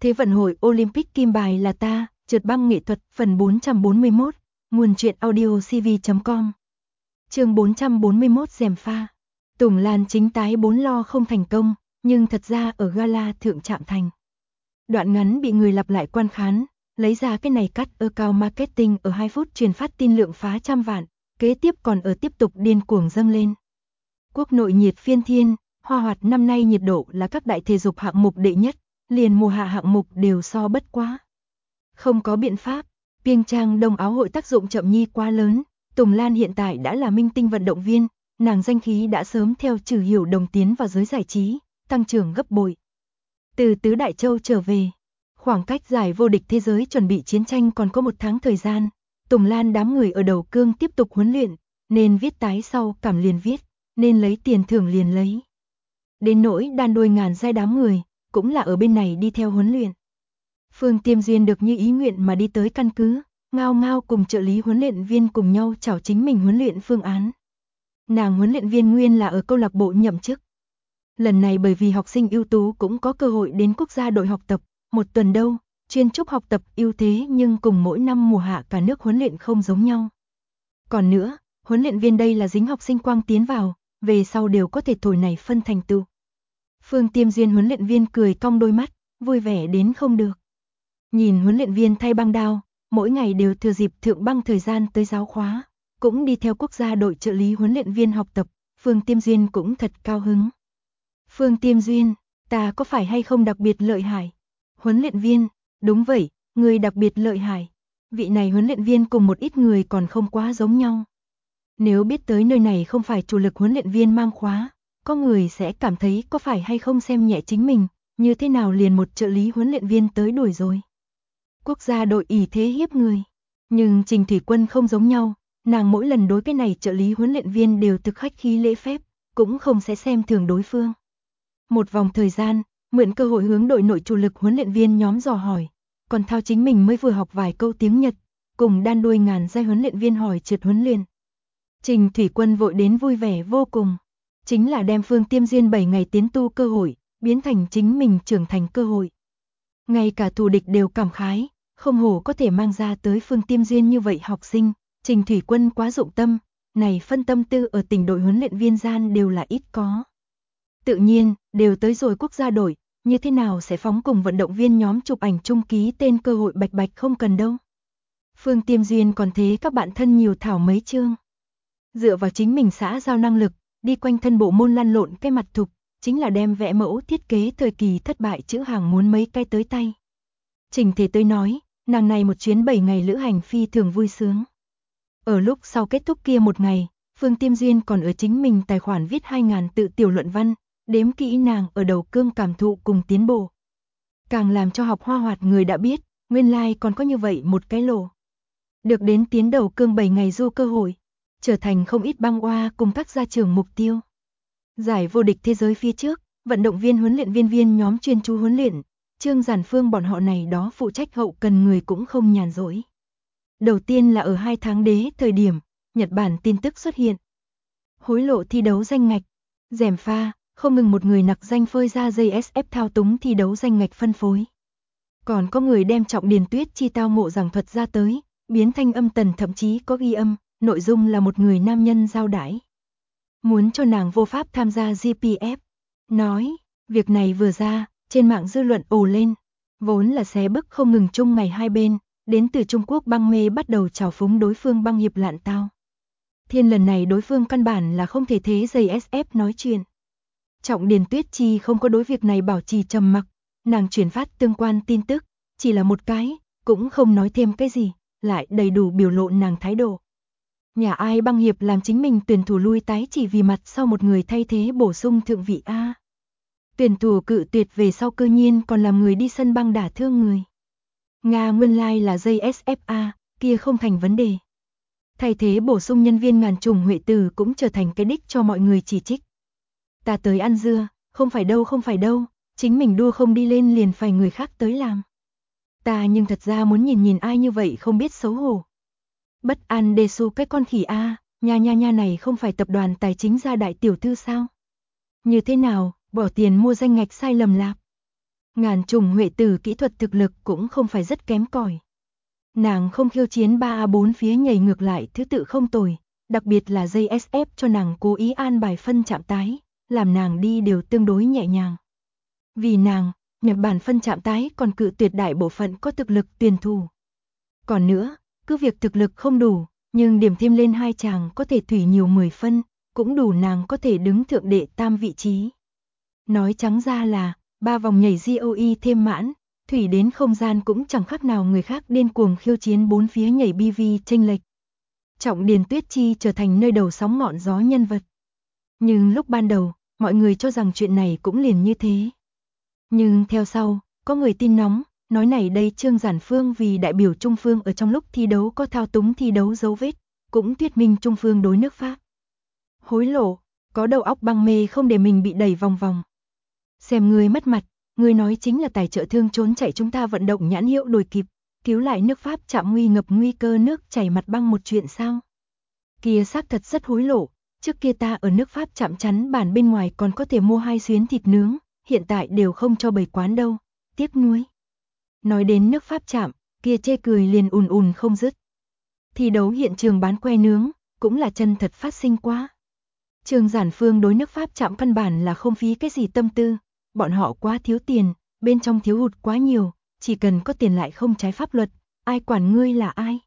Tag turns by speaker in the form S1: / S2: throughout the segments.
S1: Thế vận hội Olympic kim bài là ta, trượt băng nghệ thuật phần 441, nguồn truyện audio cv.com. Chương 441 gièm pha. Tùng Lan chính tái 4 lo không thành công, nhưng thật ra ở gala thượng trạm thành. Đoạn ngắn bị người lặp lại quan khán, lấy ra cái này cắt cao marketing ở 2 phút truyền phát tin lượng phá trăm vạn, kế tiếp còn ở tiếp tục điên cuồng dâng lên. Quốc nội nhiệt phiên thiên, Hoa Hoạt năm nay nhiệt độ là các đại thể dục hạng mục đệ nhất, liền mùa hạ hạng mục đều so bất quá. Không có biện pháp, Pyeongchang Đông Áo hội tác dụng chậm nhi quá lớn, Tùng Lan hiện tại đã là minh tinh vận động viên, nàng danh khí đã sớm theo Trừ Hiểu Đồng tiến vào giới giải trí, tăng trưởng gấp bội. Từ Tứ Đại Châu trở về, khoảng cách giải vô địch thế giới chuẩn bị chiến tranh còn có 1 tháng thời gian, Tùng Lan đám người ở đầu cương tiếp tục huấn luyện, nên viết tái sau cảm liền viết, nên lấy tiền thưởng liền lấy. Đến nỗi đan đôi ngàn giai đám người, cũng là ở bên này đi theo huấn luyện. Phương Tiêm Duyên được như ý nguyện mà đi tới căn cứ, Ngao Ngao cùng trợ lý huấn luyện viên cùng nhau chảo chính mình huấn luyện phương án. Nàng huấn luyện viên nguyên là ở câu lạc bộ nhậm chức. Lần này bởi vì học sinh ưu tú cũng có cơ hội đến quốc gia đội học tập, 1 tuần đâu, chuyên chúc học tập ưu thế nhưng cùng mỗi năm mùa hạ cả nước huấn luyện không giống nhau. Còn nữa, huấn luyện viên đây là dính học sinh quang tiến vào, về sau đều có thể thổi này phân thành tựu. Phương Tiêm Duyên huấn luyện viên cười cong đôi mắt, vui vẻ đến không được. Nhìn huấn luyện viên thay băng đao, mỗi ngày đều thừa dịp thượng băng thời gian tới giáo khóa, cũng đi theo quốc gia đội trợ lý huấn luyện viên học tập, Phương Tiêm Duyên cũng thật cao hứng. Phương Tiêm Duyên, ta có phải hay không đặc biệt lợi hại? Huấn luyện viên, đúng vậy, người đặc biệt lợi hại. Vị này huấn luyện viên cùng một ít người còn không quá giống nhau. Nếu biết tới nơi này không phải chủ lực huấn luyện viên mang khóa, có người sẽ cảm thấy có phải hay không xem nhẹ chính mình, như thế nào liền một trợ lý huấn luyện viên tới đuổi rồi. Quốc gia đội ỷ thế hiếp người. Nhưng Trình Thủy Quân không giống nhau, nàng mỗi lần đối cái này trợ lý huấn luyện viên đều thực khách khí lễ phép, cũng không sẽ xem thường đối phương. Một vòng thời gian, mượn cơ hội hướng đội nội chủ lực huấn luyện viên nhóm dò hỏi, còn Thao chính mình mới vừa học vài câu tiếng Nhật, cùng đan đuôi ngàn giai huấn luyện viên hỏi trượt huấn luyện. Trình Thủy Quân vội đến vui vẻ vô cùng, chính là đem Phương Tiêm Duyên 7 ngày tiến tu cơ hội, biến thành chính mình trưởng thành cơ hội. Ngay cả thù địch đều cảm khái, không hổ có thể mang ra tới Phương Tiêm Duyên như vậy học sinh, Trình Thủy Quân quá dụng tâm, này phân tâm tư ở tỉnh đội huấn luyện viên gian đều là ít có. Tự nhiên, đều tới rồi quốc gia đội, như thế nào sẽ phóng cùng vận động viên nhóm chụp ảnh chung ký tên cơ hội bạch bạch không cần đâu. Phương Tiêm Duyên còn thế các bạn thân nhiều thảo mấy chương. Dựa vào chính mình xã giao năng lực, đi quanh thân bộ môn lăn lộn cái mặt thục, chính là đem vẽ mẫu thiết kế thời kỳ thất bại chữ hàng muốn mấy cái tới tay. Trình thể tới nói, nàng này một chuyến 7 ngày lữ hành phi thường vui sướng. Ở lúc sau kết thúc kia 1 ngày, Phương Tiêm Duyên còn ở chính mình tài khoản viết 2000 tự tiểu luận văn, đếm kỹ nàng ở đầu cương cảm thụ cùng tiến bộ. Càng làm cho học Hoa Hoạt người đã biết, nguyên lai còn có như vậy một cái lỗ. Được đến tiến đầu cương 7 ngày du cơ hội, trở thành không ít băng oa cùng các gia trưởng mục tiêu. Giải vô địch thế giới phía trước, vận động viên huấn luyện viên nhóm chuyên chú huấn luyện, Trương Giản Phương bọn họ này đó phụ trách hậu cần người cũng không nhàn rỗi. Đầu tiên là ở 2 tháng đế thời điểm, Nhật Bản tin tức xuất hiện. Hối lộ thi đấu danh ngạch, gièm pha, không ngừng một người nặc danh phơi ra JSF thao túng thi đấu danh ngạch phân phối. Còn có người đem Trọng Điền Tuyết chi tao ngộ giảng thuật ra tới, biến thanh âm tần thậm chí có ghi âm, nội dung là một người nam nhân giao đãi. Muốn cho nàng vô pháp tham gia GPF. Nói, việc này vừa ra, trên mạng dư luận ồ lên. Vốn là xé bức không ngừng chung ngày hai bên, đến từ Trung Quốc băng mê bắt đầu trào phúng đối phương băng hiệp lạn tao. Thiên lần này đối phương căn bản là không thể thế JSF nói chuyện. Trọng Điền Tuyết Chi không có đối việc này bảo trì trầm mặc, nàng chuyển phát tương quan tin tức, chỉ là một cái, cũng không nói thêm cái gì, lại đầy đủ biểu lộ nàng thái độ. Nhà ai băng hiệp làm chính mình tuyển thủ lui tái chỉ vì mặt sau một người thay thế bổ sung thượng vị A. Tuyển thủ cự tuyệt về sau cơ nhiên còn làm người đi sân băng đả thương người. Nga nguyên lai là JSFA, kia không thành vấn đề. Thay thế bổ sung nhân viên ngàn trùng Huệ Tử cũng trở thành cái đích cho mọi người chỉ trích. Ta tới ăn dưa, không phải đâu, chính mình đua không đi lên liền phải người khác tới làm. Ta nhưng thật ra muốn nhìn ai như vậy không biết xấu hổ. Bất an đề su cái con khỉ A, nha này không phải tập đoàn tài chính gia đại tiểu thư sao? Như thế nào, bỏ tiền mua danh ngạch sai lầm lạp. Ngàn trùng huệ tử kỹ thuật thực lực cũng không phải rất kém cỏi. Nàng không khiêu chiến 3A4 phía nhảy ngược lại thứ tự không tồi, đặc biệt là dây SF cho nàng cố ý an bài phân chạm tái, làm nàng đi đều tương đối nhẹ nhàng. Vì nàng, Nhật Bản phân chạm tái còn cự tuyệt đại bộ phận có thực lực tuyển thủ. Còn nữa, cứ việc thực lực không đủ, nhưng điểm thêm lên hai chàng có thể thủy nhiều 10 phân, cũng đủ nàng có thể đứng thượng đệ tam vị trí. Nói trắng ra là, 3 vòng nhảy GOE thêm mãn, thủy đến không gian cũng chẳng khác nào người khác điên cuồng khiêu chiến 4 phía nhảy BV chênh lệch. Trọng Điền Tuyết Chi trở thành nơi đầu sóng ngọn gió nhân vật. Nhưng lúc ban đầu, mọi người cho rằng chuyện này cũng liền như thế. Nhưng theo sau, có người tin nóng, nói này đây Trương Giản Phương vì đại biểu Trung Phương ở trong lúc thi đấu có thao túng thi đấu dấu vết, cũng thuyết minh Trung Phương đối nước Pháp. Hối lộ, có đầu óc băng mê không để mình bị đẩy vòng vòng. Xem người mất mặt, người nói chính là tài trợ thương trốn chạy chúng ta vận động nhãn hiệu đuổi kịp, cứu lại nước Pháp chạm nguy ngập nguy cơ nước chảy mặt băng một chuyện sao. Kia xác thật rất hối lộ, trước kia ta ở nước Pháp chạm chắn bản bên ngoài còn có thể mua 2 xuyến thịt nướng, hiện tại đều không cho bày quán đâu, tiếc nuối. Nói đến nước Pháp chạm, kia chê cười liền ùn ùn không dứt. Thi đấu hiện trường bán que nướng, cũng là chân thật phát sinh quá. Trương Giản Phương đối nước Pháp chạm căn bản là không phí cái gì tâm tư, bọn họ quá thiếu tiền, bên trong thiếu hụt quá nhiều, chỉ cần có tiền lại không trái pháp luật, ai quản ngươi là ai.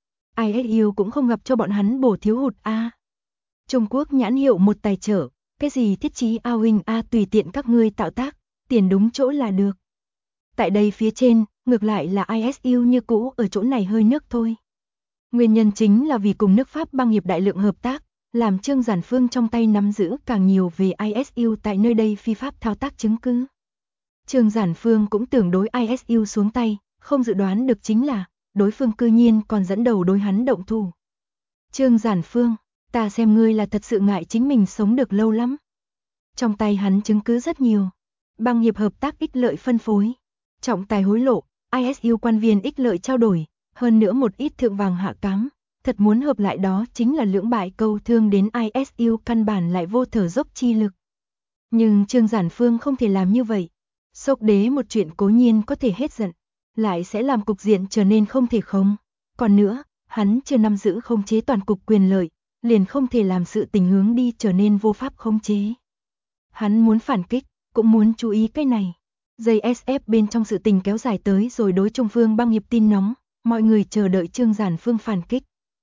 S1: ISU cũng không gặp cho bọn hắn bổ thiếu hụt a. Trung Quốc nhãn hiệu một tài trợ, cái gì thiết chí ao hình a tùy tiện các ngươi tạo tác, tiền đúng chỗ là được. Tại đây phía trên, ngược lại là ISU như cũ ở chỗ này hơi nước thôi. Nguyên nhân chính là vì cùng nước Pháp băng nghiệp đại lượng hợp tác, làm Trương Giản Phương trong tay nắm giữ càng nhiều về ISU tại nơi đây phi pháp thao tác chứng cứ. Trương Giản Phương cũng tưởng đối ISU xuống tay, không dự đoán được chính là, đối phương cư nhiên còn dẫn đầu đối hắn động thủ. Trương Giản Phương, ta xem ngươi là thật sự ngại chính mình sống được lâu lắm. Trong tay hắn chứng cứ rất nhiều. Băng nghiệp hợp tác ích lợi phân phối, trọng tài hối lộ, ISU quan viên ích lợi trao đổi, hơn nữa một ít thượng vàng hạ cám. Thật muốn hợp lại đó chính là lưỡng bại câu thương đến ISU căn bản lại vô thở dốc chi lực. Nhưng Trương Giản Phương không thể làm như vậy. Sốc đế một chuyện cố nhiên có thể hết giận, lại sẽ làm cục diện trở nên không thể khống. Còn nữa, hắn chưa nắm giữ khống chế toàn cục quyền lợi, liền không thể làm sự tình hướng đi trở nên vô pháp khống chế. Hắn muốn phản kích, cũng muốn chú ý cái này. Dây SF bên trong sự tình kéo dài tới rồi đối Trung Phương băng nghiệp tin nóng, mọi người chờ đợi Trương Giản Phương phản kích.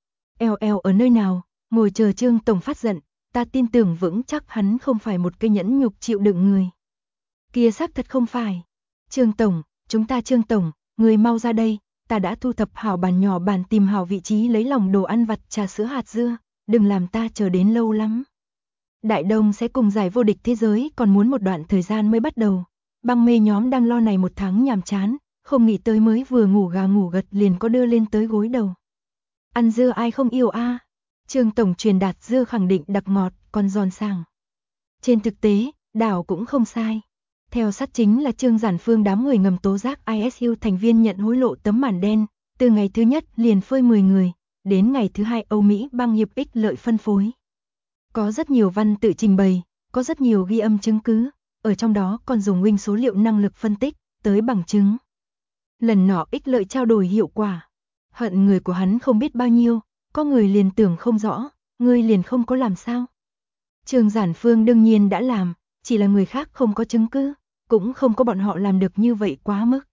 S1: LL ở nơi nào, ngồi chờ Trương Tổng phát giận, ta tin tưởng vững chắc hắn không phải một cái nhẫn nhục chịu đựng người. Kia xác thật không phải. Trương Tổng, chúng ta Trương Tổng, người mau ra đây, ta đã thu thập hảo bàn nhỏ bàn tìm hảo vị trí lấy lòng đồ ăn vặt trà sữa hạt dưa, đừng làm ta chờ đến lâu lắm. Đại Đông sẽ cùng giải vô địch thế giới còn muốn một đoạn thời gian mới bắt đầu. Băng mê nhóm đang lo này một tháng nhàm chán, không nghĩ tới mới vừa ngủ gà ngủ gật liền có đưa lên tới gối đầu. Ăn dưa ai không yêu a? Trương Tổng truyền đạt dưa khẳng định đặc ngọt, còn giòn sàng. Trên thực tế, đảo cũng không sai. Theo sát chính là Trương Giản Phương đám người ngầm tố giác ISU thành viên nhận hối lộ tấm màn đen, từ ngày thứ nhất liền phơi 10 người, đến ngày thứ hai Âu Mỹ băng nghiệp ích lợi phân phối. Có rất nhiều văn tự trình bày, có rất nhiều ghi âm chứng cứ, ở trong đó còn dùng huynh số liệu năng lực phân tích, tới bằng chứng. Lần nọ ích lợi trao đổi hiệu quả. Hận người của hắn không biết bao nhiêu, có người liền tưởng không rõ, người liền không có làm sao. Trương Giản Phương đương nhiên đã làm, chỉ là người khác không có chứng cứ, cũng không có bọn họ làm được như vậy quá mức.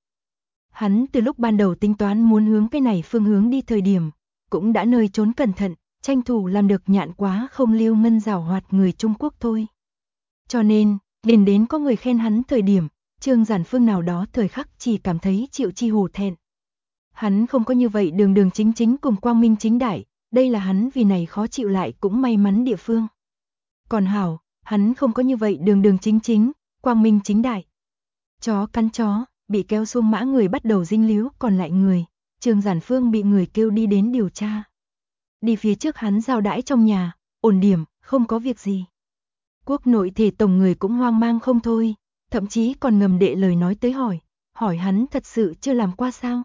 S1: Hắn từ lúc ban đầu tính toán muốn hướng cái này phương hướng đi thời điểm, cũng đã nơi trốn cẩn thận, tranh thủ làm được nhạn quá không lưu ngân giảo hoạt người Trung Quốc thôi. Cho nên, đến có người khen hắn thời điểm, Trương Giản Phương nào đó thời khắc chỉ cảm thấy chịu chi hổ thẹn. Hắn không có như vậy đường đường chính chính cùng quang minh chính đại, đây là hắn vì này khó chịu lại cũng may mắn địa phương. Còn hảo, hắn không có như vậy đường đường chính chính, quang minh chính đại. Chó cắn chó, bị kéo xuông mã người bắt đầu dinh líu còn lại người, Trương Giản Phương bị người kêu đi đến điều tra. Đi phía trước hắn giao đãi trong nhà, ổn điểm, không có việc gì. Quốc nội thể tổng người cũng hoang mang không thôi, thậm chí còn ngầm đệ lời nói tới hỏi hắn thật sự chưa làm qua sao.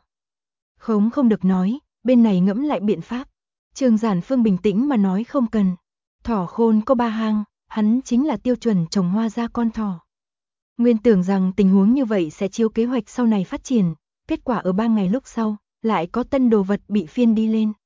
S1: Không được nói, bên này ngẫm lại biện pháp. Trương Giản Phương bình tĩnh mà nói không cần. Thỏ khôn có 3 hang, hắn chính là tiêu chuẩn trồng hoa ra con thỏ. Nguyên tưởng rằng tình huống như vậy sẽ chiếu kế hoạch sau này phát triển, kết quả ở 3 ngày lúc sau, lại có tân đồ vật bị phiên đi lên.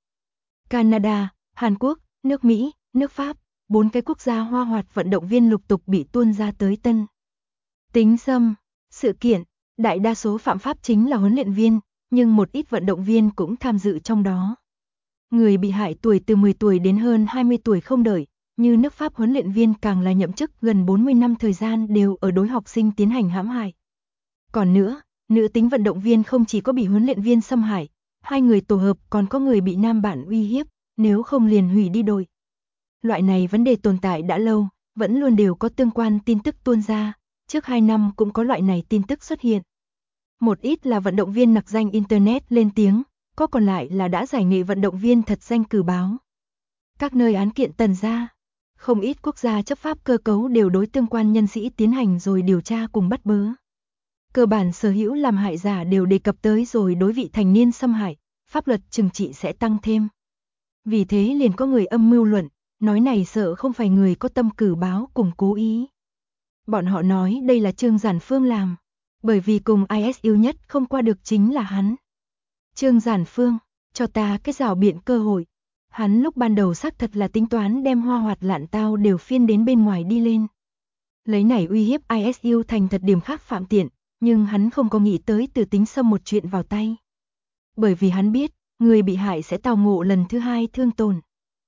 S1: Canada, Hàn Quốc, nước Mỹ, nước Pháp, 4 cái quốc gia hoa hoạt vận động viên lục tục bị tuôn ra tới tân. Tính xâm, sự kiện, đại đa số phạm pháp chính là huấn luyện viên, nhưng một ít vận động viên cũng tham dự trong đó. Người bị hại tuổi từ 10 tuổi đến hơn 20 tuổi không đợi, như nước Pháp huấn luyện viên càng là nhậm chức gần 40 năm thời gian đều ở đối học sinh tiến hành hãm hại. Còn nữa, nữ tính vận động viên không chỉ có bị huấn luyện viên xâm hại, 2 người tổ hợp còn có người bị nam bạn uy hiếp, nếu không liền hủy đi đội. Loại này vấn đề tồn tại đã lâu, vẫn luôn đều có tương quan tin tức tuôn ra, trước 2 năm cũng có loại này tin tức xuất hiện. Một ít là vận động viên nặc danh Internet lên tiếng, có còn lại là đã giải nghệ vận động viên thật danh cử báo. Các nơi án kiện tần ra, không ít quốc gia chấp pháp cơ cấu đều đối tương quan nhân sĩ tiến hành rồi điều tra cùng bắt bớ. Cơ bản sở hữu làm hại giả đều đề cập tới rồi đối vị thành niên xâm hại, pháp luật trừng trị sẽ tăng thêm. Vì thế liền có người âm mưu luận, nói này sợ không phải người có tâm cử báo cùng cố ý. Bọn họ nói đây là Trương Giản Phương làm, bởi vì cùng IS yêu nhất không qua được chính là hắn. Trương Giản Phương, cho ta cái rào biện cơ hội. Hắn lúc ban đầu xác thật là tính toán đem hoa hoạt lạn tao đều phiên đến bên ngoài đi lên. Lấy này uy hiếp IS yêu thành thật điểm khác phạm tiện, nhưng hắn không có nghĩ tới từ tính xâm một chuyện vào tay. Bởi vì hắn biết, người bị hại sẽ tao ngộ lần thứ 2 thương tổn.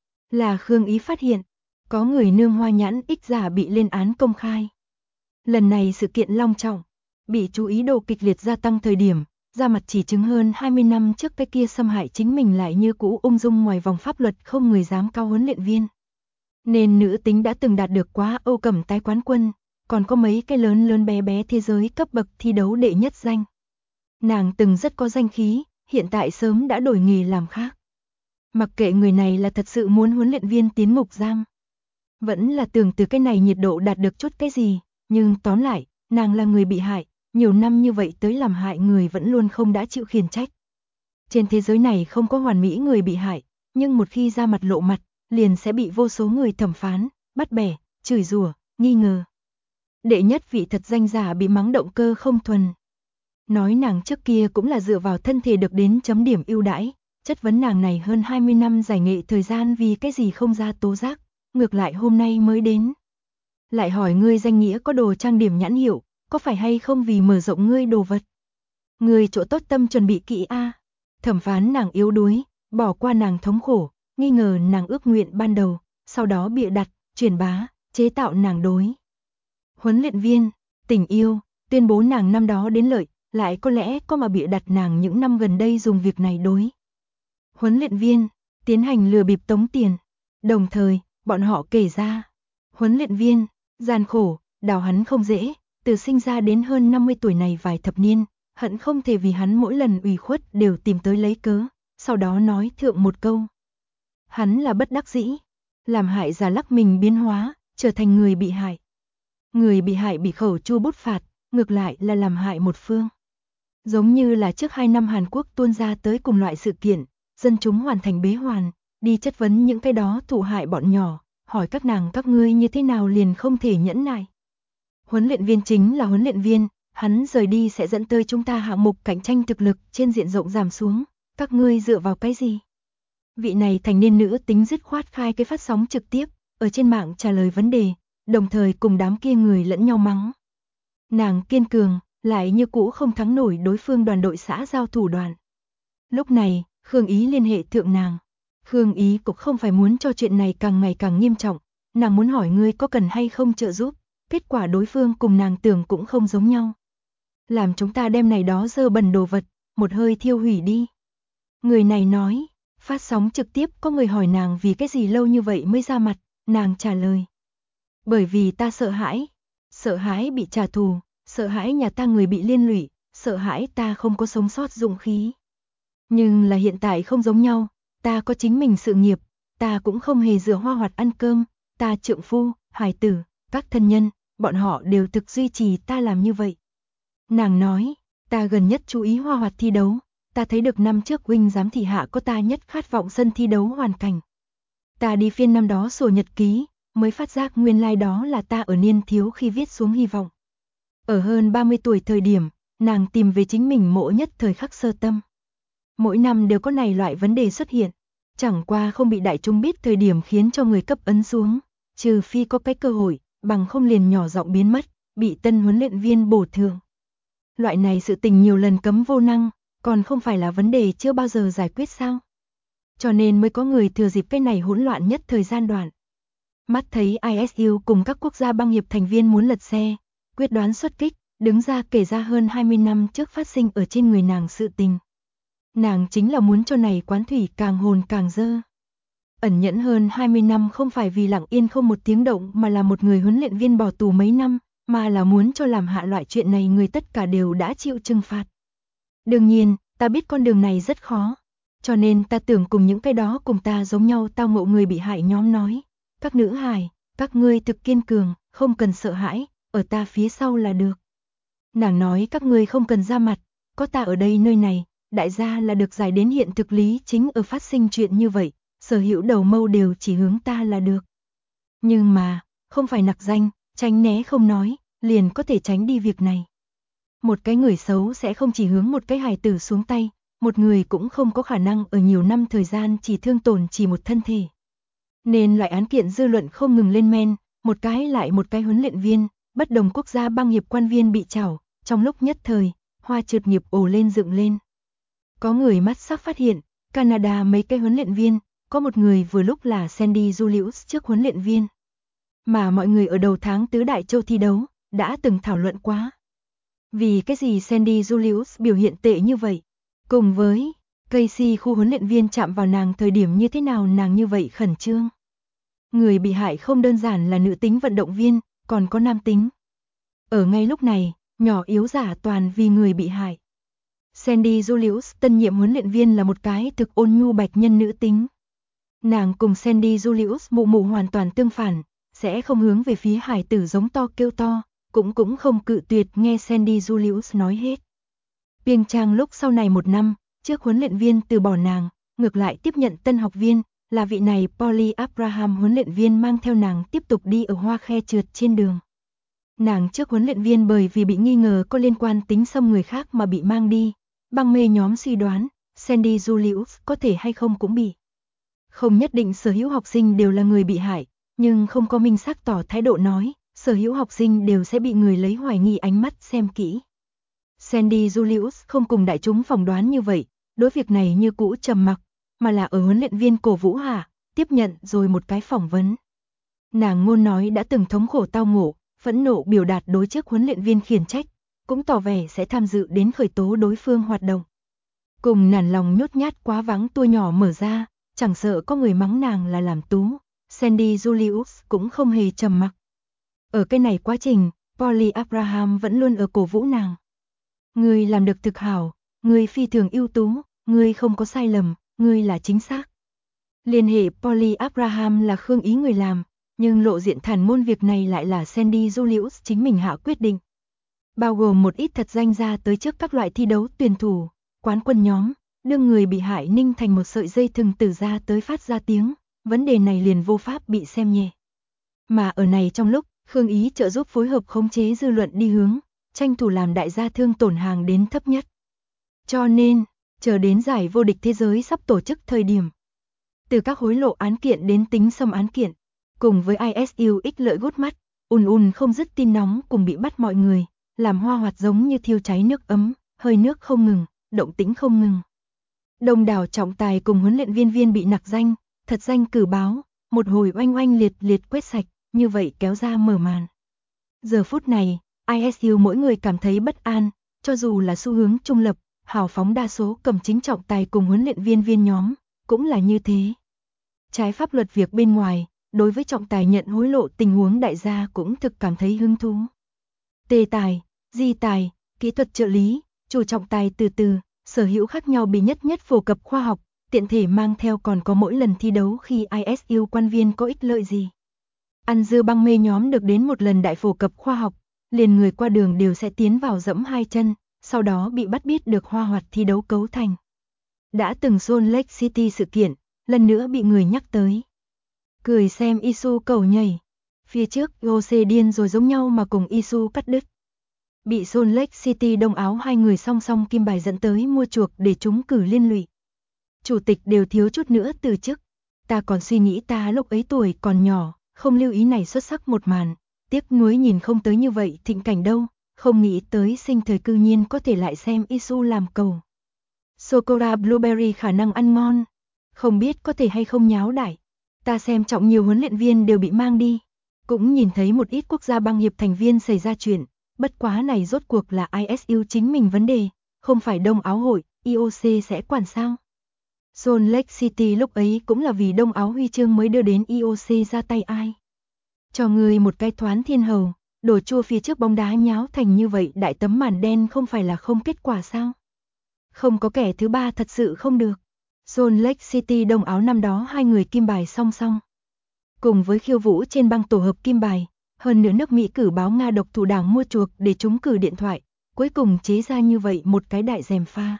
S1: Là Khương Ý phát hiện, có người nương hoa nhãn ích giả bị lên án công khai. Lần này sự kiện long trọng, bị chú ý độ kịch liệt gia tăng thời điểm, ra mặt chỉ chứng hơn 20 năm trước cái kia xâm hại chính mình lại như cũ ung dung ngoài vòng pháp luật không người dám cao huấn luyện viên. Nên nữ tính đã từng đạt được quá Âu Cẩm tái quán quân, còn có mấy cái lớn lớn bé bé thế giới cấp bậc thi đấu đệ nhất danh. Nàng từng rất có danh khí, hiện tại sớm đã đổi nghề làm khác. Mặc kệ người này là thật sự muốn huấn luyện viên tiến ngục giam, vẫn là tưởng từ cái này nhiệt độ đạt được chút cái gì, nhưng tóm lại, nàng là người bị hại, nhiều năm như vậy tới làm hại người vẫn luôn không đã chịu khiển trách. Trên thế giới này không có hoàn mỹ người bị hại, nhưng một khi ra mặt lộ mặt, liền sẽ bị vô số người thẩm phán, bắt bẻ, chửi rủa, nghi ngờ. Đệ nhất vị thật danh giả bị mắng động cơ không thuần. Nói nàng trước kia cũng là dựa vào thân thể được đến chấm điểm ưu đãi, chất vấn nàng này hơn 20 năm giải nghệ thời gian vì cái gì không ra tố giác, ngược lại hôm nay mới đến. Lại hỏi ngươi danh nghĩa có đồ trang điểm nhãn hiệu, có phải hay không vì mở rộng ngươi đồ vật. Ngươi chỗ tốt tâm chuẩn bị kỹ a. Thẩm phán nàng yếu đuối, bỏ qua nàng thống khổ, nghi ngờ nàng ước nguyện ban đầu, sau đó bịa đặt, truyền bá, chế tạo nàng đối. Huấn luyện viên, tình yêu, tuyên bố nàng năm đó đến lợi, lại có lẽ có mà bịa đặt nàng những năm gần đây dùng việc này đối. Huấn luyện viên, tiến hành lừa bịp tống tiền. Đồng thời, bọn họ kể ra, huấn luyện viên, gian khổ, đào hắn không dễ, từ sinh ra đến hơn 50 tuổi này vài thập niên, hận không thể vì hắn mỗi lần ủy khuất đều tìm tới lấy cớ, sau đó nói thượng một câu. Hắn là bất đắc dĩ, làm hại giả lắc mình biến hóa, trở thành người bị hại. Người bị hại bị khẩu chu bút phạt, ngược lại là làm hại một phương. Giống như là trước 2 năm Hàn Quốc tuôn ra tới cùng loại sự kiện, dân chúng hoàn thành bế hoàn, đi chất vấn những cái đó thụ hại bọn nhỏ, hỏi các nàng các ngươi như thế nào liền không thể nhẫn nại. Huấn luyện viên chính là huấn luyện viên, hắn rời đi sẽ dẫn tới chúng ta hạng mục cạnh tranh thực lực trên diện rộng giảm xuống, các ngươi dựa vào cái gì? Vị này thành niên nữ tính dứt khoát khai cái phát sóng trực tiếp, ở trên mạng trả lời vấn đề, đồng thời cùng đám kia người lẫn nhau mắng. Nàng kiên cường, lại như cũ không thắng nổi đối phương đoàn đội xã giao thủ đoạn. Lúc này, Khương Ý liên hệ thượng nàng. Khương Ý cũng không phải muốn cho chuyện này càng ngày càng nghiêm trọng, nàng muốn hỏi ngươi có cần hay không trợ giúp, kết quả đối phương cùng nàng tưởng cũng không giống nhau. Làm chúng ta đem này đó dơ bẩn đồ vật, một hơi thiêu hủy đi. Người này nói, phát sóng trực tiếp có người hỏi nàng vì cái gì lâu như vậy mới ra mặt, nàng trả lời. Bởi vì ta sợ hãi bị trả thù, sợ hãi nhà ta người bị liên lụy, sợ hãi ta không có sống sót dũng khí. Nhưng là hiện tại không giống nhau, ta có chính mình sự nghiệp, ta cũng không hề dựa hoa hoạt ăn cơm, ta trượng phu, hài tử, các thân nhân, bọn họ đều thực duy trì ta làm như vậy. Nàng nói, ta gần nhất chú ý hoa hoạt thi đấu, ta thấy được năm trước huynh giám thị hạ có ta nhất khát vọng sân thi đấu hoàn cảnh. Ta đi phiên năm đó sổ nhật ký, mới phát giác nguyên lai đó là ta ở niên thiếu khi viết xuống hy vọng. Ở hơn 30 tuổi thời điểm, nàng tìm về chính mình mộ nhất thời khắc sơ tâm. Mỗi năm đều có này loại vấn đề xuất hiện, chẳng qua không bị đại chúng biết thời điểm khiến cho người cấp ấn xuống, trừ phi có cái cơ hội, bằng không liền nhỏ giọng biến mất, bị tân huấn luyện viên bổ thường. Loại này sự tình nhiều lần cấm vô năng, còn không phải là vấn đề chưa bao giờ giải quyết sao? Cho nên mới có người thừa dịp cái này hỗn loạn nhất thời gian đoạn. Mắt thấy ISU cùng các quốc gia băng hiệp thành viên muốn lật xe, quyết đoán xuất kích, đứng ra kể ra hơn 20 năm trước phát sinh ở trên người nàng sự tình. Nàng chính là muốn cho này quán thủy càng hồn càng dơ. Ẩn nhẫn hơn 20 năm không phải vì lặng yên không một tiếng động mà là một người huấn luyện viên bỏ tù mấy năm, mà là muốn cho làm hạ loại chuyện này người tất cả đều đã chịu trừng phạt. Đương nhiên, ta biết con đường này rất khó, cho nên ta tưởng cùng những cái đó cùng ta giống nhau tao ngộ người bị hại nhóm nói. Các nữ hài, các ngươi thực kiên cường, không cần sợ hãi, ở ta phía sau là được. Nàng nói các ngươi không cần ra mặt, có ta ở đây nơi này, đại gia là được giải đến hiện thực lý chính ở phát sinh chuyện như vậy, sở hữu đầu mâu đều chỉ hướng ta là được. Nhưng mà, không phải nặc danh, tránh né không nói, liền có thể tránh đi việc này. Một cái người xấu sẽ không chỉ hướng một cái hài tử xuống tay, một người cũng không có khả năng ở nhiều năm thời gian chỉ thương tổn chỉ một thân thể. Nên loại án kiện dư luận không ngừng lên men, một cái lại một cái huấn luyện viên, bất đồng quốc gia băng hiệp quan viên bị trảo, trong lúc nhất thời, hoa trượt nghiệp ồ lên dựng lên. Có người mắt sắc phát hiện, Canada mấy cái huấn luyện viên, có một người vừa lúc là Sandy Julius trước huấn luyện viên. Mà mọi người ở đầu tháng tứ đại châu thi đấu, đã từng thảo luận quá. Vì cái gì Sandy Julius biểu hiện tệ như vậy? Cùng với Casey khu huấn luyện viên chạm vào nàng thời điểm như thế nào nàng như vậy khẩn trương? Người bị hại không đơn giản là nữ tính vận động viên, còn có nam tính. Ở ngay lúc này, nhỏ yếu giả toàn vì người bị hại. Sandy Julius tân nhiệm huấn luyện viên là một cái thực ôn nhu bạch nhân nữ tính. Nàng cùng Sandy Julius mụ mụ hoàn toàn tương phản, sẽ không hướng về phía hải tử giống to kêu to, cũng không cự tuyệt nghe Sandy Julius nói hết. Piêng trang lúc sau này một năm, trước huấn luyện viên từ bỏ nàng, ngược lại tiếp nhận tân học viên, là vị này Polly Abraham huấn luyện viên mang theo nàng tiếp tục đi ở hoa khe trượt trên đường. Nàng trước huấn luyện viên bởi vì bị nghi ngờ có liên quan tính xâm người khác mà bị mang đi, băng mê nhóm suy đoán, Sandy Julius có thể hay không cũng bị. Không nhất định sở hữu học sinh đều là người bị hại, nhưng không có minh xác tỏ thái độ nói, sở hữu học sinh đều sẽ bị người lấy hoài nghi ánh mắt xem kỹ. Sandy Julius không cùng đại chúng phỏng đoán như vậy, đối việc này như cũ trầm mặc, mà là ở huấn luyện viên cổ vũ hạ, tiếp nhận rồi một cái phỏng vấn. Nàng ngôn nói đã từng thống khổ tao ngộ, phẫn nộ biểu đạt đối trước huấn luyện viên khiển trách, cũng tỏ vẻ sẽ tham dự đến khởi tố đối phương hoạt động. Cùng nản lòng nhút nhát quá vắng tua nhỏ mở ra, chẳng sợ có người mắng nàng là làm tú, Sandy Julius cũng không hề trầm mặc. Ở cái này quá trình, Polly Abraham vẫn luôn ở cổ vũ nàng. Ngươi làm được thực hảo, ngươi phi thường ưu tú, ngươi không có sai lầm, ngươi là chính xác. Liên hệ Polly Abraham là Khương Ý người làm, nhưng lộ diện thản môn việc này lại là Sandy Julius chính mình hạ quyết định. Bao gồm một ít thật danh ra tới trước các loại thi đấu tuyển thủ, quán quân nhóm, đưa người bị hại ninh thành một sợi dây thừng từ ra tới phát ra tiếng, vấn đề này liền vô pháp bị xem nhẹ. Mà ở này trong lúc, Khương Ý trợ giúp phối hợp khống chế dư luận đi hướng, tranh thủ làm đại gia thương tổn hàng đến thấp nhất. Cho nên, chờ đến giải vô địch thế giới sắp tổ chức thời điểm. Từ các hối lộ án kiện đến tính xâm án kiện, cùng với ISU ích lợi gút mắt, không dứt tin nóng cùng bị bắt mọi người, làm hoa hoạt giống như thiêu cháy nước ấm, hơi nước không ngừng, động tĩnh không ngừng. Đông đảo trọng tài cùng huấn luyện viên bị nặc danh, thật danh cử báo, một hồi oanh oanh liệt liệt quét sạch, như vậy kéo ra mở màn. Giờ phút này, ISU mỗi người cảm thấy bất an, cho dù là xu hướng trung lập, hào phóng đa số cầm chính trọng tài cùng huấn luyện viên nhóm, cũng là như thế. Trái pháp luật việc bên ngoài, đối với trọng tài nhận hối lộ tình huống đại gia cũng thực cảm thấy hứng thú. Tê tài, di tài, kỹ thuật trợ lý, chủ trọng tài từ, sở hữu khác nhau bị nhất phổ cập khoa học, tiện thể mang theo còn có mỗi lần thi đấu khi ISU quan viên có ích lợi gì. Ăn dưa băng mê nhóm được đến một lần đại phổ cập khoa học, liền người qua đường đều sẽ tiến vào dẫm hai chân, sau đó bị bắt biết được hoa hoạt thi đấu cấu thành. Đã từng Salt Lake City sự kiện, lần nữa bị người nhắc tới. Cười xem Isu cầu nhảy, phía trước Jose điên rồi giống nhau mà cùng Isu cắt đứt. Bị Salt Lake City Đông Áo hai người song song kim bài dẫn tới mua chuộc để trúng cử liên lụy. Chủ tịch đều thiếu chút nữa từ chức. Ta còn suy nghĩ ta lúc ấy tuổi còn nhỏ, không lưu ý này xuất sắc một màn, tiếc nuối nhìn không tới như vậy thịnh cảnh đâu, không nghĩ tới sinh thời cư nhiên có thể lại xem Isu làm cầu. Sô-cô-la Blueberry khả năng ăn ngon, không biết có thể hay không nháo đại. Ta xem trọng nhiều huấn luyện viên đều bị mang đi, cũng nhìn thấy một ít quốc gia bang hiệp thành viên xảy ra chuyện, bất quá này rốt cuộc là ISU chính mình vấn đề, không phải Đông Áo hội, IOC sẽ quản sao. Salt Lake City lúc ấy cũng là vì Đông Áo huy chương mới đưa đến IOC ra tay ai. Cho người một cái thoán thiên hầu, đổ chua phía trước bóng đá nháo thành như vậy đại tấm màn đen không phải là không kết quả sao. Không có kẻ thứ ba thật sự không được. Salt Lake City Đông Áo năm đó hai người kim bài song song. Cùng với khiêu vũ trên băng tổ hợp kim bài, hơn nữa nước Mỹ cử báo Nga độc thủ đảng mua chuộc để trúng cử điện thoại, cuối cùng chế ra như vậy một cái đại gièm pha.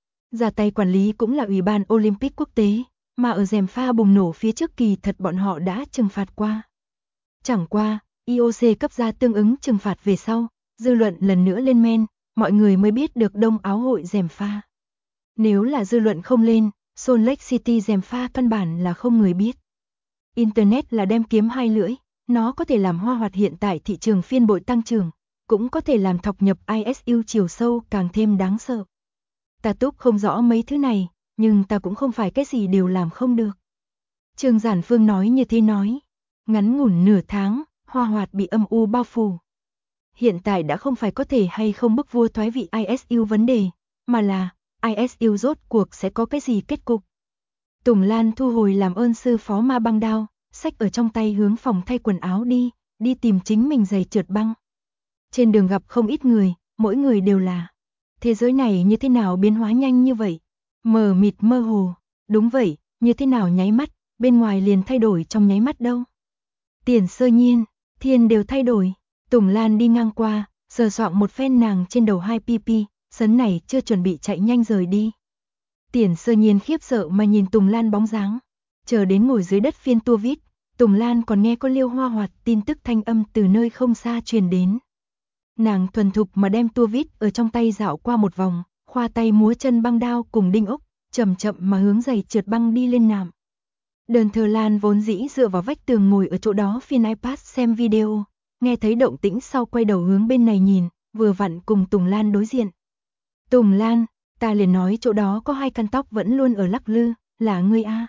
S1: Ra tay quản lý cũng là Ủy ban Olympic quốc tế, mà ở gièm pha bùng nổ phía trước kỳ thật bọn họ đã trừng phạt qua. Chẳng qua, IOC cấp ra tương ứng trừng phạt về sau, dư luận lần nữa lên men, mọi người mới biết được Đông Áo hội gièm pha. Nếu là dư luận không lên, Salt Lake City gièm pha căn bản là không người biết. Internet là đem kiếm hai lưỡi, nó có thể làm hoa hoạt hiện tại thị trường phiên bội tăng trưởng, cũng có thể làm thọc nhập ISU chiều sâu càng thêm đáng sợ. Ta túc không rõ mấy thứ này, nhưng ta cũng không phải cái gì đều làm không được. Trương Giản Phương nói như thế nói, ngắn ngủn nửa tháng, hoa hoạt bị âm u bao phủ. Hiện tại đã không phải có thể hay không bức vua thoái vị ISU vấn đề, mà là ISU rốt cuộc sẽ có cái gì kết cục. Tùng Lan thu hồi làm ơn sư phó ma băng đao, xách ở trong tay hướng phòng thay quần áo đi tìm chính mình giày trượt băng. Trên đường gặp không ít người, mỗi người đều là thế giới này như thế nào biến hóa nhanh như vậy? Mờ mịt mơ hồ, đúng vậy, như thế nào nháy mắt, bên ngoài liền thay đổi trong nháy mắt đâu. Tiền Sơ Nhiên, thiên đều thay đổi, Tùng Lan đi ngang qua, sờ soạng một phen nàng trên đầu 2 pp, sấn này chưa chuẩn bị chạy nhanh rời đi. Tiền Sơ Nhiên khiếp sợ mà nhìn Tùng Lan bóng dáng, chờ đến ngồi dưới đất phiên tua vít, Tùng Lan còn nghe có liêu hoa hoạt tin tức thanh âm từ nơi không xa truyền đến. Nàng thuần thục mà đem tua vít ở trong tay dạo qua một vòng, khoa tay múa chân băng đao cùng đinh ốc, chậm chậm mà hướng giày trượt băng đi lên nạm. Đơn Thờ Lan vốn dĩ dựa vào vách tường ngồi ở chỗ đó phiên iPad xem video, nghe thấy động tĩnh sau quay đầu hướng bên này nhìn, vừa vặn cùng Tùng Lan đối diện. Tùng Lan, ta liền nói chỗ đó có hai căn tóc vẫn luôn ở lắc lư, là ngươi a?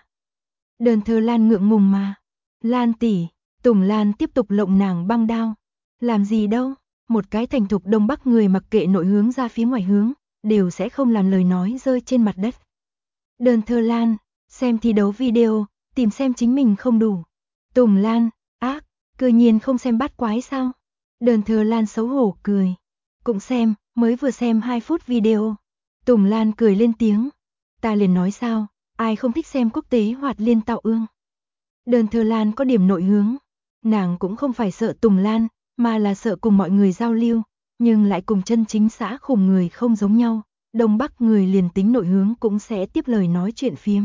S1: Đơn Thờ Lan ngượng ngùng mà. Lan tỷ, Tùng Lan tiếp tục lộng nàng băng đao. Làm gì đâu, một cái thành thục đông bắc người mặc kệ nội hướng ra phía ngoài hướng, đều sẽ không làm lời nói rơi trên mặt đất. Đơn Thờ Lan, xem thi đấu video, tìm xem chính mình không đủ. Tùng Lan, ác, cư nhiên không xem bát quái sao? Đơn Thờ Lan xấu hổ cười. Cũng xem, mới vừa xem 2 phút video. Tùng Lan cười lên tiếng. Ta liền nói sao, ai không thích xem quốc tế hoạt liên tạo ương. Đơn Thờ Lan có điểm nội hướng. Nàng cũng không phải sợ Tùng Lan, mà là sợ cùng mọi người giao lưu, nhưng lại cùng chân chính xã khủng người không giống nhau. Đông Bắc người liền tính nội hướng cũng sẽ tiếp lời nói chuyện phiếm.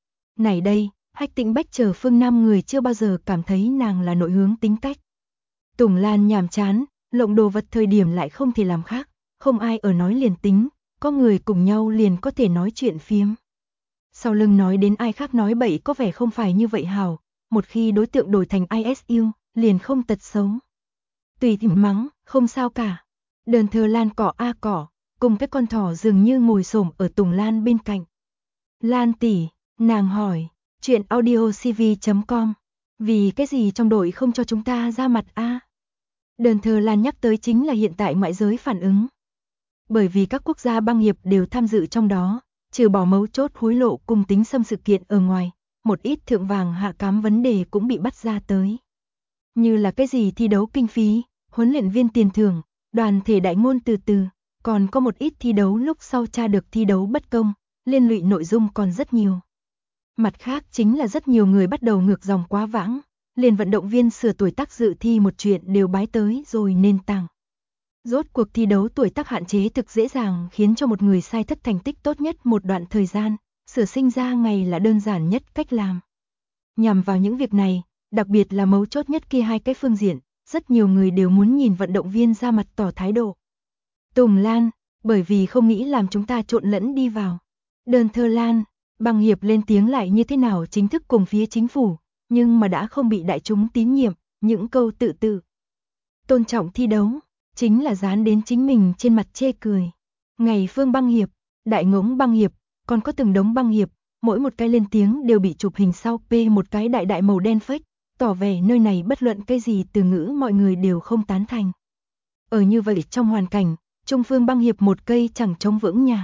S1: Này đây, Hách Tĩnh Bách chờ phương Nam người chưa bao giờ cảm thấy nàng là nội hướng tính cách. Tùng Lan nhàm chán, lộng đồ vật thời điểm lại không thể làm khác, không ai ở nói liền tính, có người cùng nhau liền có thể nói chuyện phiếm. Sau lưng nói đến ai khác nói bậy có vẻ không phải như vậy hảo, một khi đối tượng đổi thành ISU, liền không tật xấu. Tùy thỉnh mắng, không sao cả. Đơn Thờ Lan cỏ a cỏ, cùng cái con thỏ dường như ngồi xổm ở Tùng Lan bên cạnh. Lan tỷ, nàng hỏi, chuyện audiocv.com, vì cái gì trong đội không cho chúng ta ra mặt a? Đơn Thờ Lan nhắc tới chính là hiện tại ngoại giới phản ứng. Bởi vì các quốc gia bang hiệp đều tham dự trong đó, trừ bỏ mấu chốt hối lộ cùng tính xâm sự kiện ở ngoài, một ít thượng vàng hạ cám vấn đề cũng bị bắt ra tới. Như là cái gì thi đấu kinh phí, huấn luyện viên tiền thưởng, đoàn thể đại ngôn từ từ, còn có một ít thi đấu lúc sau tra được thi đấu bất công, liên lụy nội dung còn rất nhiều. Mặt khác chính là rất nhiều người bắt đầu ngược dòng quá vãng, liền vận động viên sửa tuổi tác dự thi một chuyện đều bái tới rồi nên tàng. Rốt cuộc thi đấu tuổi tác hạn chế thực dễ dàng khiến cho một người sai thất thành tích tốt nhất một đoạn thời gian, sửa sinh ra ngày là đơn giản nhất cách làm. Nhằm vào những việc này, đặc biệt là mấu chốt nhất kia hai cái phương diện, rất nhiều người đều muốn nhìn vận động viên ra mặt tỏ thái độ. Tùng Lan, bởi vì không nghĩ làm chúng ta trộn lẫn đi vào. Đơn Thơ Lan, Băng Hiệp lên tiếng lại như thế nào chính thức cùng phía chính phủ, nhưng mà đã không bị đại chúng tín nhiệm, những câu tự tôn trọng thi đấu, chính là dán đến chính mình trên mặt chê cười. Ngày Phương Băng Hiệp, Đại Ngỗng Băng Hiệp, còn có từng đống băng hiệp, mỗi một cái lên tiếng đều bị chụp hình sau P một cái đại đại màu đen phếch, tỏ vẻ nơi này bất luận cái gì từ ngữ mọi người đều không tán thành. Ở như vậy trong hoàn cảnh, Trung Phương Băng Hiệp một cây chẳng chống vững nhà.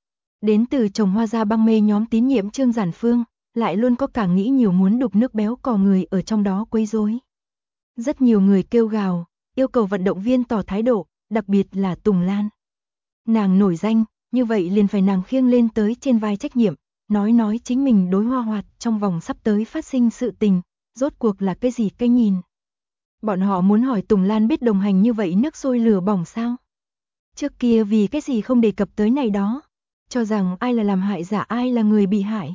S1: Đến từ trồng hoa ra băng mê nhóm tín nhiệm Trương Giản Phương, lại luôn có cả nghĩ nhiều muốn đục nước béo cò người ở trong đó quấy rối. Rất nhiều người kêu gào, yêu cầu vận động viên tỏ thái độ, đặc biệt là Tùng Lan. Nàng nổi danh, như vậy liền phải nàng khiêng lên tới trên vai trách nhiệm, nói chính mình đối Hoa Hoạt trong vòng sắp tới phát sinh sự tình, rốt cuộc là cái gì cái nhìn. Bọn họ muốn hỏi Tùng Lan biết đồng hành như vậy nước sôi lửa bỏng sao? Trước kia vì cái gì không đề cập tới này đó? Cho rằng ai là làm hại giả ai là người bị hại.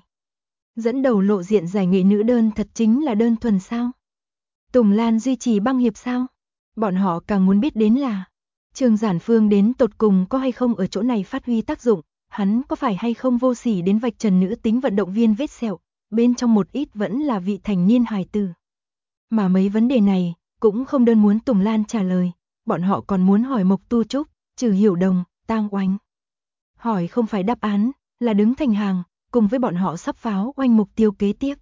S1: Dẫn đầu lộ diện giải nghệ nữ đơn thật chính là đơn thuần sao? Tùng Lan duy trì băng hiệp sao? Bọn họ càng muốn biết đến là Trương Giản Phương đến tột cùng có hay không ở chỗ này phát huy tác dụng, hắn có phải hay không vô sỉ đến vạch trần nữ tính vận động viên vết sẹo, bên trong một ít vẫn là vị thành niên hài tử. Mà mấy vấn đề này cũng không đơn muốn Tùng Lan trả lời, bọn họ còn muốn hỏi Mộc Tu Trúc, Trừ Hiểu Đồng, Tang Oanh. Hỏi không phải đáp án, là đứng thành hàng, cùng với bọn họ sắp pháo oanh mục tiêu kế tiếp.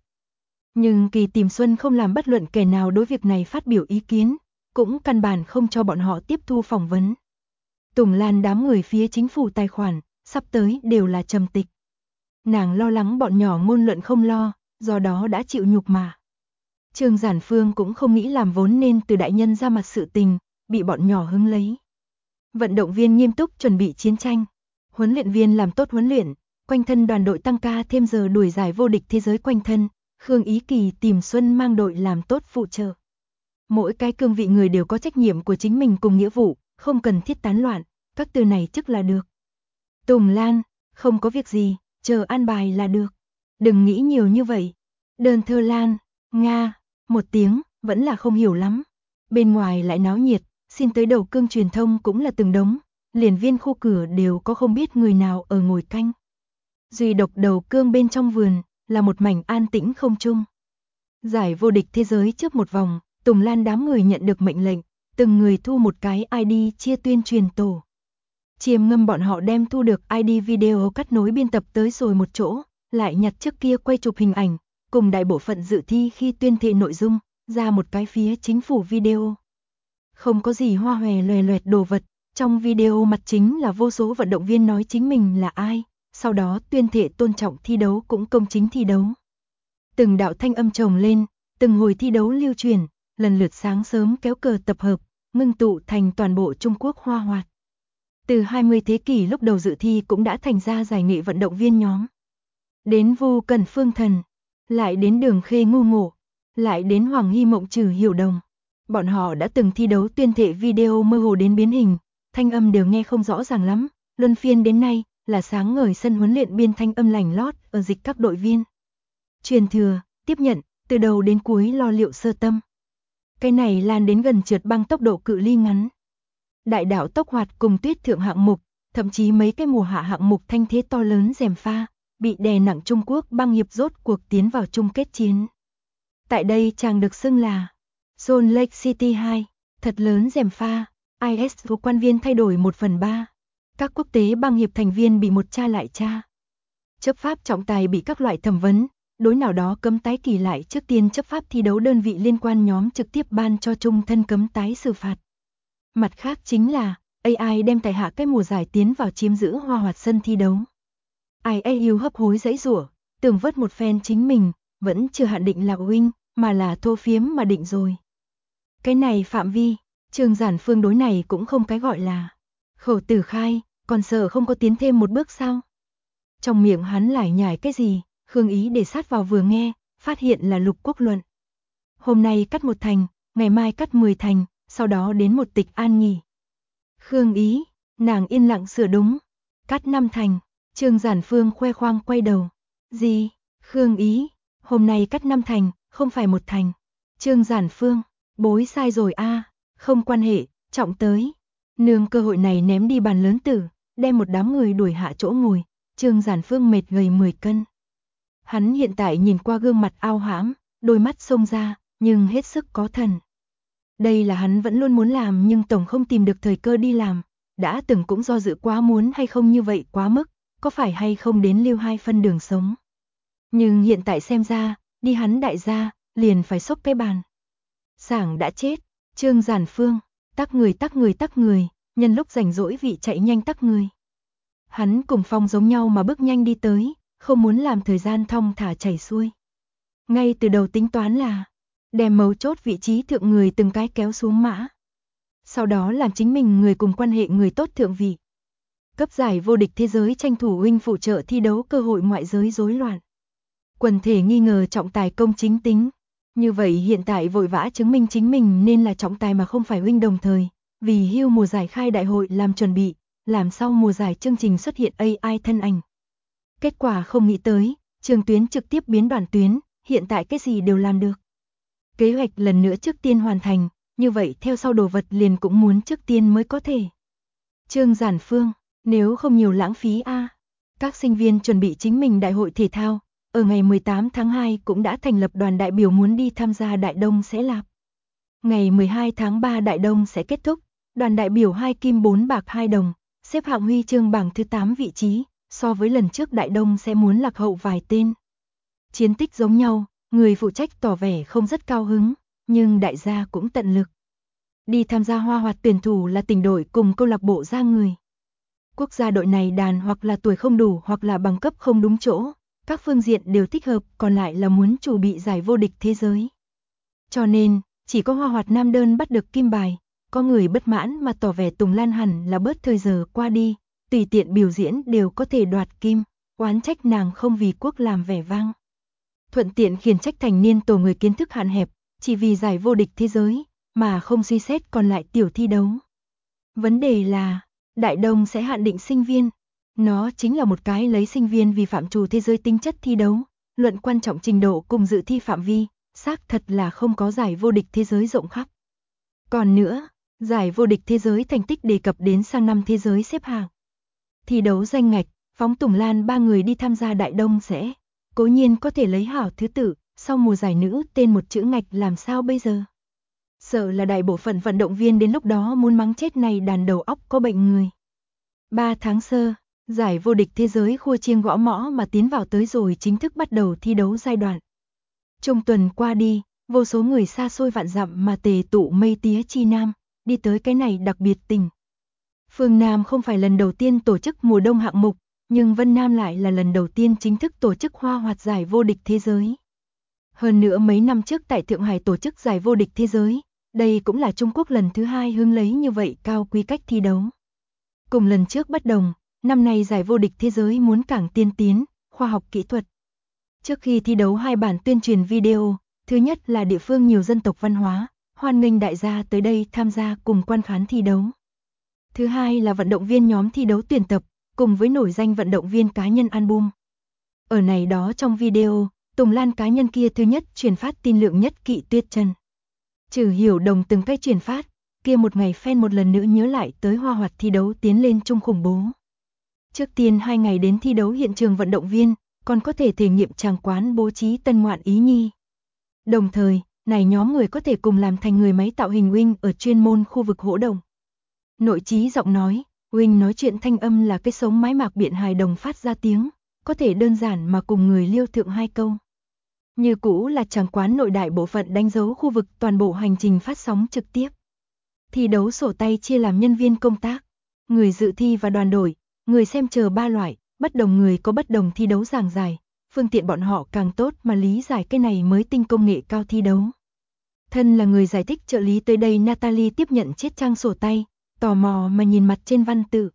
S1: Nhưng Kỳ Tìm Xuân không làm bất luận kẻ nào đối việc này phát biểu ý kiến, cũng căn bản không cho bọn họ tiếp thu phỏng vấn. Tùng Lan đám người phía chính phủ tài khoản, sắp tới đều là trầm tịch. Nàng lo lắng bọn nhỏ ngôn luận không lo, do đó đã chịu nhục mà. Trương Giản Phương cũng không nghĩ làm vốn nên từ đại nhân ra mặt sự tình, bị bọn nhỏ hứng lấy. Vận động viên nghiêm túc chuẩn bị chiến tranh, huấn luyện viên làm tốt huấn luyện, quanh thân đoàn đội tăng ca thêm giờ đuổi giải vô địch thế giới quanh thân, Khương Ý Kỳ Tìm Xuân mang đội làm tốt phụ trợ. Mỗi cái cương vị người đều có trách nhiệm của chính mình cùng nghĩa vụ, không cần thiết tán loạn, các từ này chức là được. Tùng Lan, không có việc gì, chờ an bài là được. Đừng nghĩ nhiều như vậy. Đơn Thơ Lan, Nga, một tiếng, vẫn là không hiểu lắm. Bên ngoài lại náo nhiệt, xin tới đầu cương truyền thông cũng là từng đống, liền viên khu cửa đều có không biết người nào ở ngồi canh. Duy độc đầu cương bên trong vườn, là một mảnh an tĩnh không chung. Giải vô địch thế giới trước một vòng, Tùng Lan đám người nhận được mệnh lệnh, từng người thu một cái ID chia tuyên truyền tổ. Chiêm ngâm bọn họ đem thu được ID video cắt nối biên tập tới rồi một chỗ, lại nhặt trước kia quay chụp hình ảnh, cùng đại bộ phận dự thi khi tuyên thệ nội dung, ra một cái phía chính phủ video. Không có gì hoa hòe loè loẹt đồ vật, trong video mặt chính là vô số vận động viên nói chính mình là ai, sau đó tuyên thệ tôn trọng thi đấu cũng công chính thi đấu. Từng đạo thanh âm chồng lên, từng hồi thi đấu lưu truyền, lần lượt sáng sớm kéo cờ tập hợp, ngưng tụ thành toàn bộ Trung Quốc Hoa Hoạt. Từ 20 thế kỷ lúc đầu dự thi cũng đã thành ra giải nghệ vận động viên nhóm. Đến Vu Cần Phương Thần, lại đến Đường Khê Ngu Ngộ, lại đến Hoàng Hy Mộng Trừ Hiểu Đồng. Bọn họ đã từng thi đấu tuyên thệ video mơ hồ đến biến hình, thanh âm đều nghe không rõ ràng lắm, luân phiên đến nay là sáng ngời sân huấn luyện biên thanh âm lành lót ở dịch các đội viên. Truyền thừa, tiếp nhận, từ đầu đến cuối lo liệu sơ tâm. Cái này lan đến gần trượt băng tốc độ cự ly ngắn. Đại đảo tốc hoạt cùng tuyết thượng hạng mục, thậm chí mấy cái mùa hạ hạng mục thanh thế to lớn rèm pha, bị đè nặng Trung Quốc băng hiệp rốt cuộc tiến vào chung kết chiến. Tại đây chàng được xưng là Salt Lake City 2, thật lớn rèm pha, ISU quan viên thay đổi 1/3. Các quốc tế băng hiệp thành viên bị một tra lại tra. Chấp pháp trọng tài bị các loại thẩm vấn, đối nào đó cấm tái kỳ lại trước tiên chấp pháp thi đấu đơn vị liên quan nhóm trực tiếp ban cho chung thân cấm tái xử phạt. Mặt khác chính là, AI đem tại hạ cái mùa giải tiến vào chiếm giữ Hoa Hoạt sân thi đấu. IAU hấp hối giãy giụa, tưởng vớt một phen chính mình, vẫn chưa hạn định là win, mà là thô phiếm mà định rồi. Cái này phạm vi, Trương Giản Phương đối này cũng không cái gọi là khẩu tử khai, còn sợ không có tiến thêm một bước sao? Trong miệng hắn lải nhải cái gì, Khương Ý để sát vào vừa nghe, phát hiện là Lục Quốc Luận. Hôm nay cắt 1 thành, ngày mai cắt 10 thành, sau đó đến một tịch an nghỉ. Khương Ý, nàng yên lặng sửa đúng, cắt 5 thành, Trương Giản Phương khoe khoang quay đầu. Gì? Khương Ý, hôm nay cắt 5 thành, không phải 1 thành. Trương Giản Phương, bối sai rồi a, không quan hệ, trọng tới. Nương cơ hội này ném đi bàn lớn tử, đem một đám người đuổi hạ chỗ ngồi, Trương Giản Phương mệt gầy 10 cân. Hắn hiện tại nhìn qua gương mặt ao hãm, đôi mắt xông ra, nhưng hết sức có thần. Đây là hắn vẫn luôn muốn làm nhưng tổng không tìm được thời cơ đi làm, đã từng cũng do dự quá muốn hay không như vậy quá mức, có phải hay không đến lưu 2 phân đường sống. Nhưng hiện tại xem ra, đi hắn đại gia, liền phải xốc cái bàn. Sảng đã chết, Trương Giản Phương, tắc người, nhân lúc rảnh rỗi vị chạy nhanh tắc người. Hắn cùng Phong giống nhau mà bước nhanh đi tới, không muốn làm thời gian thong thả chảy xuôi. Ngay từ đầu tính toán là đem mấu chốt vị trí thượng người từng cái kéo xuống mã. Sau đó làm chính mình người cùng quan hệ người tốt thượng vị. Cấp giải vô địch thế giới tranh thủ huynh phụ trợ thi đấu cơ hội ngoại giới rối loạn. Quần thể nghi ngờ trọng tài công chính tính. Như vậy hiện tại vội vã chứng minh chính mình nên là trọng tài mà không phải huynh đồng thời. Vì hưu mùa giải khai đại hội làm chuẩn bị, làm sau mùa giải chương trình xuất hiện AI thân ảnh. Kết quả không nghĩ tới, trường tuyến trực tiếp biến đoạn tuyến, hiện tại cái gì đều làm được. Kế hoạch lần nữa trước tiên hoàn thành, như vậy theo sau đồ vật liền cũng muốn trước tiên mới có thể. Trương Giản Phương, nếu không nhiều lãng phí a. Các sinh viên chuẩn bị chính mình đại hội thể thao, ở ngày 18 tháng 2 cũng đã thành lập đoàn đại biểu muốn đi tham gia Đại Đông sẽ lạp. Ngày 12 tháng 3 Đại Đông sẽ kết thúc, đoàn đại biểu 2 kim 4 bạc 2 đồng, xếp hạng huy chương bảng thứ 8 vị trí, so với lần trước Đại Đông sẽ muốn lạc hậu vài tên. Chiến tích giống nhau, người phụ trách tỏ vẻ không rất cao hứng, nhưng đại gia cũng tận lực. Đi tham gia hoa hoạt tuyển thủ là tỉnh đội cùng câu lạc bộ ra người. Quốc gia đội này đàn hoặc là tuổi không đủ hoặc là bằng cấp không đúng chỗ, các phương diện đều thích hợp, còn lại là muốn chủ bị giải vô địch thế giới. Cho nên, chỉ có hoa hoạt nam đơn bắt được kim bài, có người bất mãn mà tỏ vẻ Tùng Lan hẳn là bớt thời giờ qua đi, tùy tiện biểu diễn đều có thể đoạt kim, oán trách nàng không vì quốc làm vẻ vang. Thuận tiện khiển trách thành niên tổ người kiến thức hạn hẹp, chỉ vì giải vô địch thế giới, mà không suy xét còn lại tiểu thi đấu. Vấn đề là, Đại Đông sẽ hạn định sinh viên. Nó chính là một cái lấy sinh viên vì phạm trù thế giới tính chất thi đấu, luận quan trọng trình độ cùng dự thi phạm vi, xác thật là không có giải vô địch thế giới rộng khắp. Còn nữa, giải vô địch thế giới thành tích đề cập đến sang năm thế giới xếp hạng. Thi đấu danh ngạch, phóng Tùng Lan 3 người đi tham gia Đại Đông sẽ, cố nhiên có thể lấy hảo thứ tự, sau mùa giải nữ tên một chữ ngạch làm sao bây giờ? Sợ là đại bộ phận vận động viên đến lúc đó muốn mắng chết này đàn đầu óc có bệnh người. 3 tháng sơ, giải vô địch thế giới khua chiêng gõ mõ mà tiến vào tới rồi chính thức bắt đầu thi đấu giai đoạn. Trong tuần qua đi, vô số người xa xôi vạn dặm mà tề tụ mây tía chi Nam, đi tới cái này đặc biệt tỉnh. Phương Nam không phải lần đầu tiên tổ chức mùa đông hạng mục, nhưng Vân Nam lại là lần đầu tiên chính thức tổ chức hoa hoạt giải vô địch thế giới. Hơn nữa mấy năm trước tại Thượng Hải tổ chức giải vô địch thế giới, đây cũng là Trung Quốc lần thứ 2 hướng lấy như vậy cao quy cách thi đấu. Cùng lần trước bất đồng, năm nay giải vô địch thế giới muốn càng tiên tiến, khoa học kỹ thuật. Trước khi thi đấu 2 bản tuyên truyền video, thứ nhất là địa phương nhiều dân tộc văn hóa, hoan nghênh đại gia tới đây tham gia cùng quan khán thi đấu. Thứ hai là vận động viên nhóm thi đấu tuyển tập, cùng với nổi danh vận động viên cá nhân album. Ở này đó trong video, Tùng Lan cá nhân kia thứ nhất truyền phát tin lượng nhất Kỵ Tuyết Trần. Trừ Hiểu Đồng từng cách truyền phát, kia một ngày fan một lần nữa nhớ lại tới hoa hoạt thi đấu tiến lên chung khủng bố. Trước tiên 2 ngày đến thi đấu hiện trường vận động viên, còn có thể thể nghiệm tràng quán bố trí tân ngoạn ý nhi. Đồng thời, này nhóm người có thể cùng làm thành người máy tạo hình wing ở chuyên môn khu vực hỗ động. Nội trí giọng nói, wing nói chuyện thanh âm là cái sống mái mạc biện hài đồng phát ra tiếng, có thể đơn giản mà cùng người liêu thượng 2 câu. Như cũ là tràng quán nội đại bộ phận đánh dấu khu vực toàn bộ hành trình phát sóng trực tiếp. Thi đấu sổ tay chia làm nhân viên công tác, người dự thi và đoàn đội, người xem chờ 3 loại, bất đồng người có bất đồng thi đấu giảng giải, phương tiện bọn họ càng tốt mà lý giải cái này mới tinh công nghệ cao thi đấu. Thân là người giải thích trợ lý tới đây Natalie tiếp nhận chiếc trang sổ tay, tò mò mà nhìn mặt trên văn tự.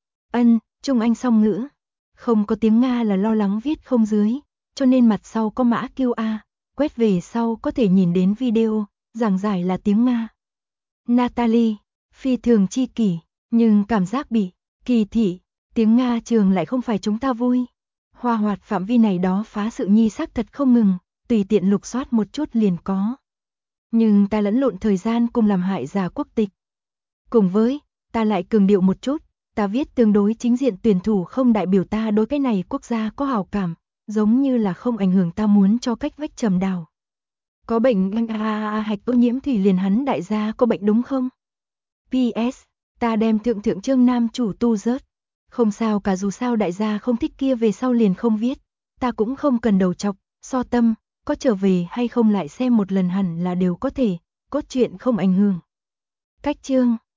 S1: Trung Anh song ngữ. Không có tiếng Nga là lo lắng viết không dưới, cho nên mặt sau có mã QA, quét về sau có thể nhìn đến video, giảng giải là tiếng Nga. Natalie, phi thường chi kỷ, nhưng cảm giác bị kỳ thị, tiếng Nga trường lại không phải chúng ta vui. Hoa hoạt phạm vi này đó phá sự nhi xác thật không ngừng, tùy tiện lục soát một chút liền có. Nhưng ta lẫn lộn thời gian cùng làm hại giả quốc tịch. Cùng với, ta lại cường điệu một chút, ta viết tương đối chính diện tuyển thủ không đại biểu ta đối cái này quốc gia có hảo cảm, giống như là không ảnh hưởng ta muốn cho cách vách trầm đào. Có bệnh hạch ô nhiễm thủy liền hắn đại gia có bệnh đúng không? PS, ta đem thượng chương nam chủ tu rớt. Không sao cả, dù sao đại gia không thích kia về sau liền không viết, ta cũng không cần đầu chọc, so tâm, có trở về hay không lại xem một lần hẳn là đều có thể, cốt truyện không ảnh hưởng. Cách chương